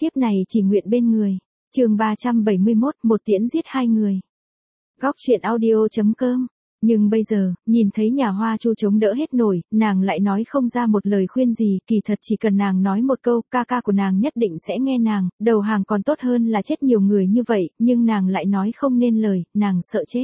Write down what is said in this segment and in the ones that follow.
Tiếp này chỉ nguyện bên người. Chương 371, một tiễn giết hai người. Góc truyện audio.com. Nhưng bây giờ, nhìn thấy nhà Hoa Chu chống đỡ hết nổi, nàng lại nói không ra một lời khuyên gì, kỳ thật chỉ cần nàng nói một câu, ca ca của nàng nhất định sẽ nghe nàng, đầu hàng còn tốt hơn là chết nhiều người như vậy, nhưng nàng lại nói không nên lời, nàng sợ chết.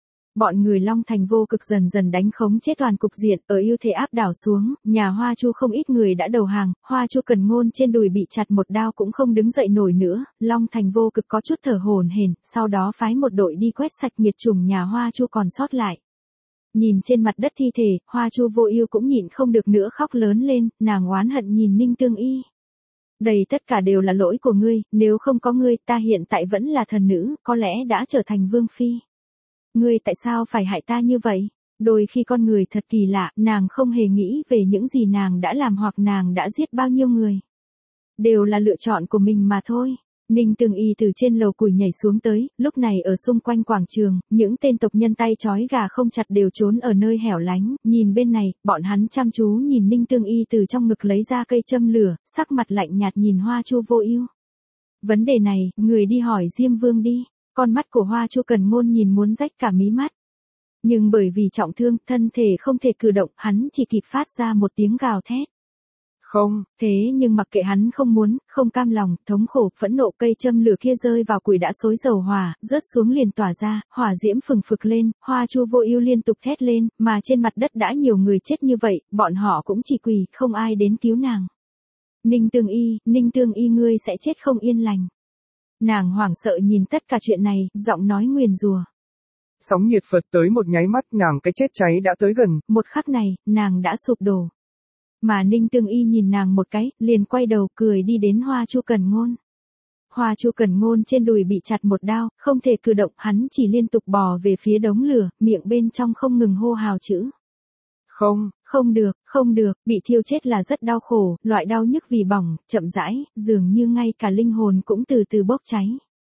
Bọn người Long Thành vô cực dần dần đánh khống chế toàn cục diện, ở ưu thế áp đảo xuống, nhà Hoa Chu không ít người đã đầu hàng, Hoa Chu Cần Ngôn trên đùi bị chặt một đao cũng không đứng dậy nổi nữa, Long Thành vô cực có chút thở hổn hển, sau đó phái một đội đi quét sạch nghiệt chủng nhà Hoa Chu còn sót lại. Nhìn trên mặt đất thi thể, Hoa Chu Vô Ưu cũng nhịn không được nữa khóc lớn lên, nàng oán hận nhìn Ninh Tương Y. Đây tất cả đều là lỗi của ngươi, nếu không có ngươi, ta hiện tại vẫn là thần nữ, có lẽ đã trở thành vương phi. Ngươi tại sao phải hại ta như vậy? Đôi khi con người thật kỳ lạ, nàng không hề nghĩ về những gì nàng đã làm hoặc nàng đã giết bao nhiêu người. Đều là lựa chọn của mình mà thôi. Ninh Tương Y từ trên lầu củi nhảy xuống tới, lúc này ở xung quanh quảng trường, những tên tộc nhân tay trói gà không chặt đều trốn ở nơi hẻo lánh, nhìn bên này, bọn hắn chăm chú nhìn Ninh Tương Y từ trong ngực lấy ra cây châm lửa, sắc mặt lạnh nhạt nhìn Hoa Chu Vô Ưu. Vấn đề này, người đi hỏi Diêm Vương đi. Con mắt của Hoa Chu Cần Ngôn nhìn muốn rách cả mí mắt. Nhưng bởi vì trọng thương, thân thể không thể cử động, hắn chỉ kịp phát ra một tiếng gào thét. Không, thế nhưng mặc kệ hắn không muốn, không cam lòng, thống khổ, phẫn nộ, cây châm lửa kia rơi vào củi đã xối dầu hỏa, rớt xuống liền tỏa ra, hỏa diễm phừng phực lên, Hoa Chu Vô Ưu liên tục thét lên, mà trên mặt đất đã nhiều người chết như vậy, bọn họ cũng chỉ quỳ, không ai đến cứu nàng. Ninh Tương Y ngươi sẽ chết không yên lành. Nàng hoảng sợ nhìn tất cả chuyện này, giọng nói nguyền rủa. Sóng nhiệt Phật tới một nháy mắt nàng cái chết cháy đã tới gần. Một khắc này, nàng đã sụp đổ. Mà Ninh Tương Y nhìn nàng một cái, liền quay đầu cười đi đến Hoa Chu Cần Ngôn. Hoa Chu Cần Ngôn trên đùi bị chặt một đao, không thể cử động, hắn chỉ liên tục bò về phía đống lửa, miệng bên trong không ngừng hô hào chữ. Không được, bị thiêu chết là rất đau khổ, loại đau nhức vì bỏng, chậm rãi, dường như ngay cả linh hồn cũng từ từ bốc cháy.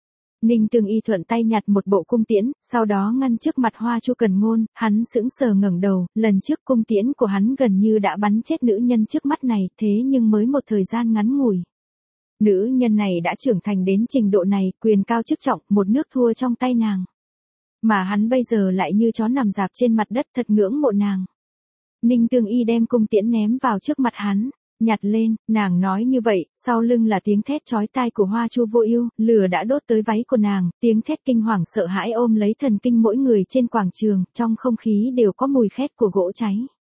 Ninh Tương Y thuận tay nhặt một bộ cung tiễn, sau đó ngăn trước mặt Hoa Chu Cần Ngôn, hắn sững sờ ngẩng đầu, lần trước cung tiễn của hắn gần như đã bắn chết nữ nhân trước mắt này, thế nhưng mới một thời gian ngắn ngủi. Nữ nhân này đã trưởng thành đến trình độ này, quyền cao chức trọng, một nước thua trong tay nàng. Mà hắn bây giờ lại như chó nằm rạp trên mặt đất thật ngưỡng mộ nàng. Ninh Tương Y đem cung tiễn ném vào trước mặt hắn, nhặt lên, nàng nói như vậy, sau lưng là tiếng thét chói tai của Hoa Chu Vô Ưu, lửa đã đốt tới váy của nàng, tiếng thét kinh hoàng sợ hãi ôm lấy thần kinh mỗi người trên quảng trường, trong không khí đều có mùi khét của gỗ cháy.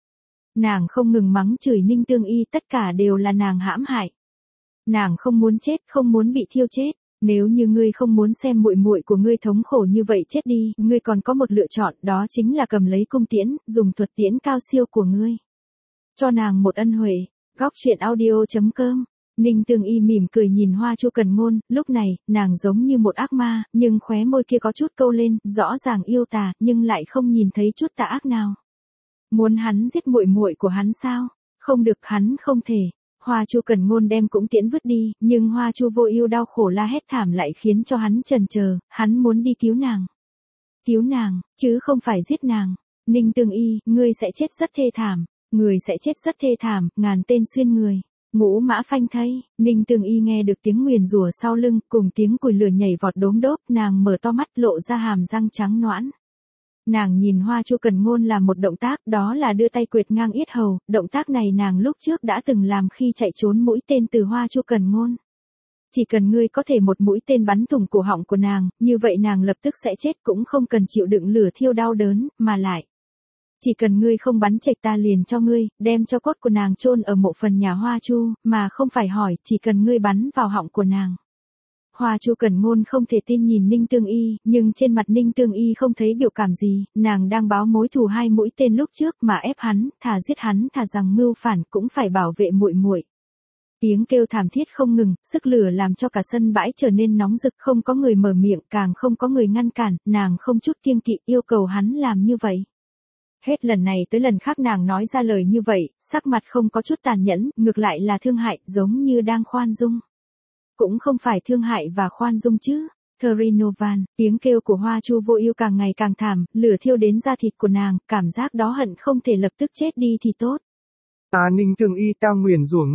Nàng không ngừng mắng chửi Ninh Tương Y, tất cả đều là nàng hãm hại. Nàng không muốn chết, không muốn bị thiêu chết. Nếu như ngươi không muốn xem muội muội của ngươi thống khổ như vậy chết đi, ngươi còn có một lựa chọn, đó chính là cầm lấy cung tiễn, dùng thuật tiễn cao siêu của ngươi. Cho nàng một ân huệ. Góc truyện audio.com. Ninh Tương Y mỉm cười nhìn Hoa Chu Cần Ngôn, lúc này, nàng giống như một ác ma, nhưng khóe môi kia có chút câu lên, rõ ràng yêu tà, nhưng lại không nhìn thấy chút tà ác nào. Muốn hắn giết muội muội của hắn sao? Không được, hắn không thể. Hoa Chu Cần Ngôn đem cũng tiễn vứt đi, nhưng Hoa Chu Vô Ưu đau khổ la hét thảm lại khiến cho hắn chần chờ, hắn muốn đi cứu nàng. Cứu nàng, chứ không phải giết nàng. Ninh Tương Y, ngươi sẽ chết rất thê thảm. Người sẽ chết rất thê thảm, ngàn tên xuyên người. Ngũ mã phanh thây. Ninh Tương Y nghe được tiếng nguyền rủa sau lưng, cùng tiếng củi lửa nhảy vọt đốm đốp, nàng mở to mắt lộ ra hàm răng trắng nõn. Nàng nhìn Hoa Chu Cần Ngôn làm một động tác, đó là đưa tay quệt ngang yết hầu, động tác này nàng lúc trước đã từng làm khi chạy trốn mũi tên từ Hoa Chu Cần Ngôn. Chỉ cần ngươi có thể một mũi tên bắn thủng cổ họng của nàng, như vậy nàng lập tức sẽ chết cũng không cần chịu đựng lửa thiêu đau đớn, mà lại. Chỉ cần ngươi không bắn trệch ta liền cho ngươi, đem cho cốt của nàng chôn ở mộ phần nhà Hoa Chu, mà không phải hỏi, chỉ cần ngươi bắn vào họng của nàng. Hoa Chu Cần Ngôn không thể tin nhìn Ninh Tương Y, nhưng trên mặt Ninh Tương Y không thấy biểu cảm gì, nàng đang báo mối thù hai mũi tên lúc trước mà ép hắn, thà giết hắn thà rằng mưu phản cũng phải bảo vệ muội muội. Tiếng kêu thảm thiết không ngừng, sức lửa làm cho cả sân bãi trở nên nóng rực, không có người mở miệng, càng không có người ngăn cản, nàng không chút kiêng kỵ yêu cầu hắn làm như vậy. Hết lần này tới lần khác nàng nói ra lời như vậy, sắc mặt không có chút tàn nhẫn, ngược lại là thương hại, giống như đang khoan dung. Cũng không phải thương hại và khoan dung chứ. Therinovan, tiếng kêu của Hoa Chu Vô Ưu càng ngày càng thảm, lửa thiêu đến da thịt của nàng, cảm giác đó hận không thể lập tức chết đi thì tốt. Ninh Tương Y ta nguyền rủa ngươi.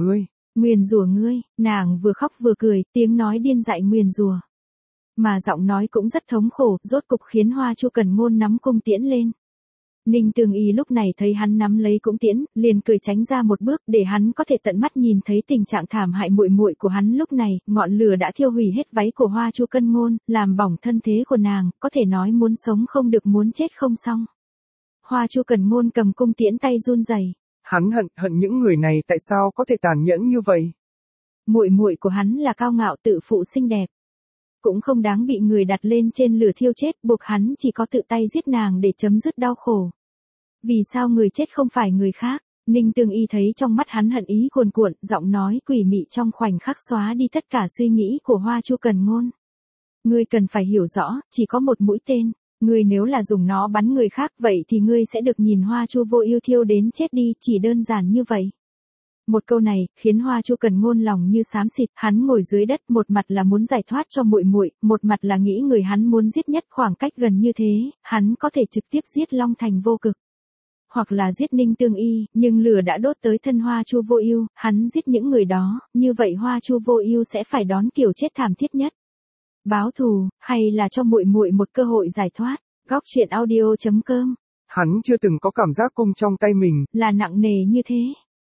Nguyền rủa ngươi, nàng vừa khóc vừa cười, tiếng nói điên dại nguyền rủa. Mà giọng nói cũng rất thống khổ, rốt cục khiến Hoa Chu Cần Ngôn nắm cung tiễn lên. Ninh Tường Y lúc này thấy hắn nắm lấy cung tiễn, liền cười tránh ra một bước để hắn có thể tận mắt nhìn thấy tình trạng thảm hại muội muội của hắn lúc này, ngọn lửa đã thiêu hủy hết váy của Hoa Chu Cần Ngôn, làm bỏng thân thế của nàng, có thể nói muốn sống không được muốn chết không xong. Hoa Chu Cần Ngôn cầm cung tiễn tay run rẩy. Hắn hận những người này tại sao có thể tàn nhẫn như vậy? Muội muội của hắn là cao ngạo tự phụ xinh đẹp, cũng không đáng bị người đặt lên trên lửa thiêu chết, buộc hắn chỉ có tự tay giết nàng để chấm dứt đau khổ. Vì sao người chết không phải người khác? Ninh Tường Y thấy trong mắt hắn hận ý cuồn cuộn, giọng nói quỷ mị trong khoảnh khắc xóa đi tất cả suy nghĩ của Hoa Chu Cần Ngôn. Ngươi cần phải hiểu rõ, chỉ có một mũi tên, ngươi nếu là dùng nó bắn người khác vậy thì ngươi sẽ được nhìn Hoa Chu Vô Ưu thiêu đến chết đi, chỉ đơn giản như vậy. Một câu này khiến Hoa Chu Cần Ngôn lòng như xám xịt, hắn ngồi dưới đất, một mặt là muốn giải thoát cho muội muội, một mặt là nghĩ người hắn muốn giết nhất khoảng cách gần như thế, hắn có thể trực tiếp giết Long Thành Vô Cực, hoặc là giết Ninh Tường Y, nhưng lửa đã đốt tới thân Hoa Chu Vô Ưu, hắn giết những người đó, như vậy Hoa Chu Vô Ưu sẽ phải đón kiểu chết thảm thiết nhất. Báo thù, hay là cho muội muội một cơ hội giải thoát? Góc truyện audio.com. Hắn chưa từng có cảm giác cung trong tay mình là nặng nề như thế.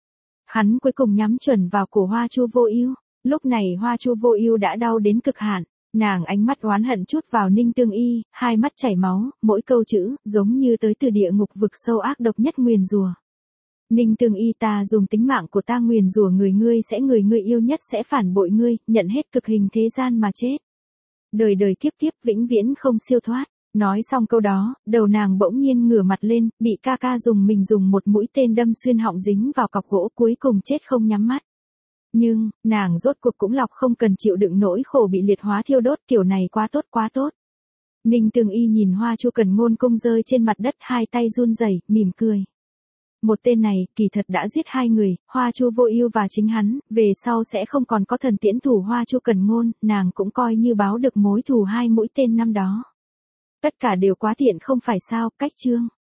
Hắn cuối cùng nhắm chuẩn vào cổ Hoa Chu Vô Ưu. Lúc này Hoa Chu Vô Ưu đã đau đến cực hạn, nàng ánh mắt oán hận chút vào Ninh Tường Y, hai mắt chảy máu, mỗi câu chữ giống như tới từ địa ngục vực sâu ác độc nhất nguyền rủa. Ninh Tường Y, ta dùng tính mạng của ta nguyền rủa người ngươi yêu nhất sẽ phản bội ngươi, nhận hết cực hình thế gian mà chết. Đời đời kiếp kiếp vĩnh viễn không siêu thoát. Nói xong câu đó, đầu nàng bỗng nhiên ngửa mặt lên, bị ca ca dùng một mũi tên đâm xuyên họng dính vào cọc gỗ, cuối cùng chết không nhắm mắt. Nhưng, nàng rốt cuộc cũng lọc không cần chịu đựng nỗi khổ bị liệt hóa thiêu đốt, kiểu này quá tốt. Ninh Tường Y nhìn Hoa Chu Cần Ngôn cung rơi trên mặt đất, hai tay run rẩy, mỉm cười. Một tên này, kỳ thật đã giết hai người, Hoa Chu Vô Ưu và chính hắn, về sau sẽ không còn có thần tiễn thủ Hoa Chu Cần Ngôn, nàng cũng coi như báo được mối thù hai mũi tên năm đó. Tất cả đều quá thiện không phải sao, cách chương.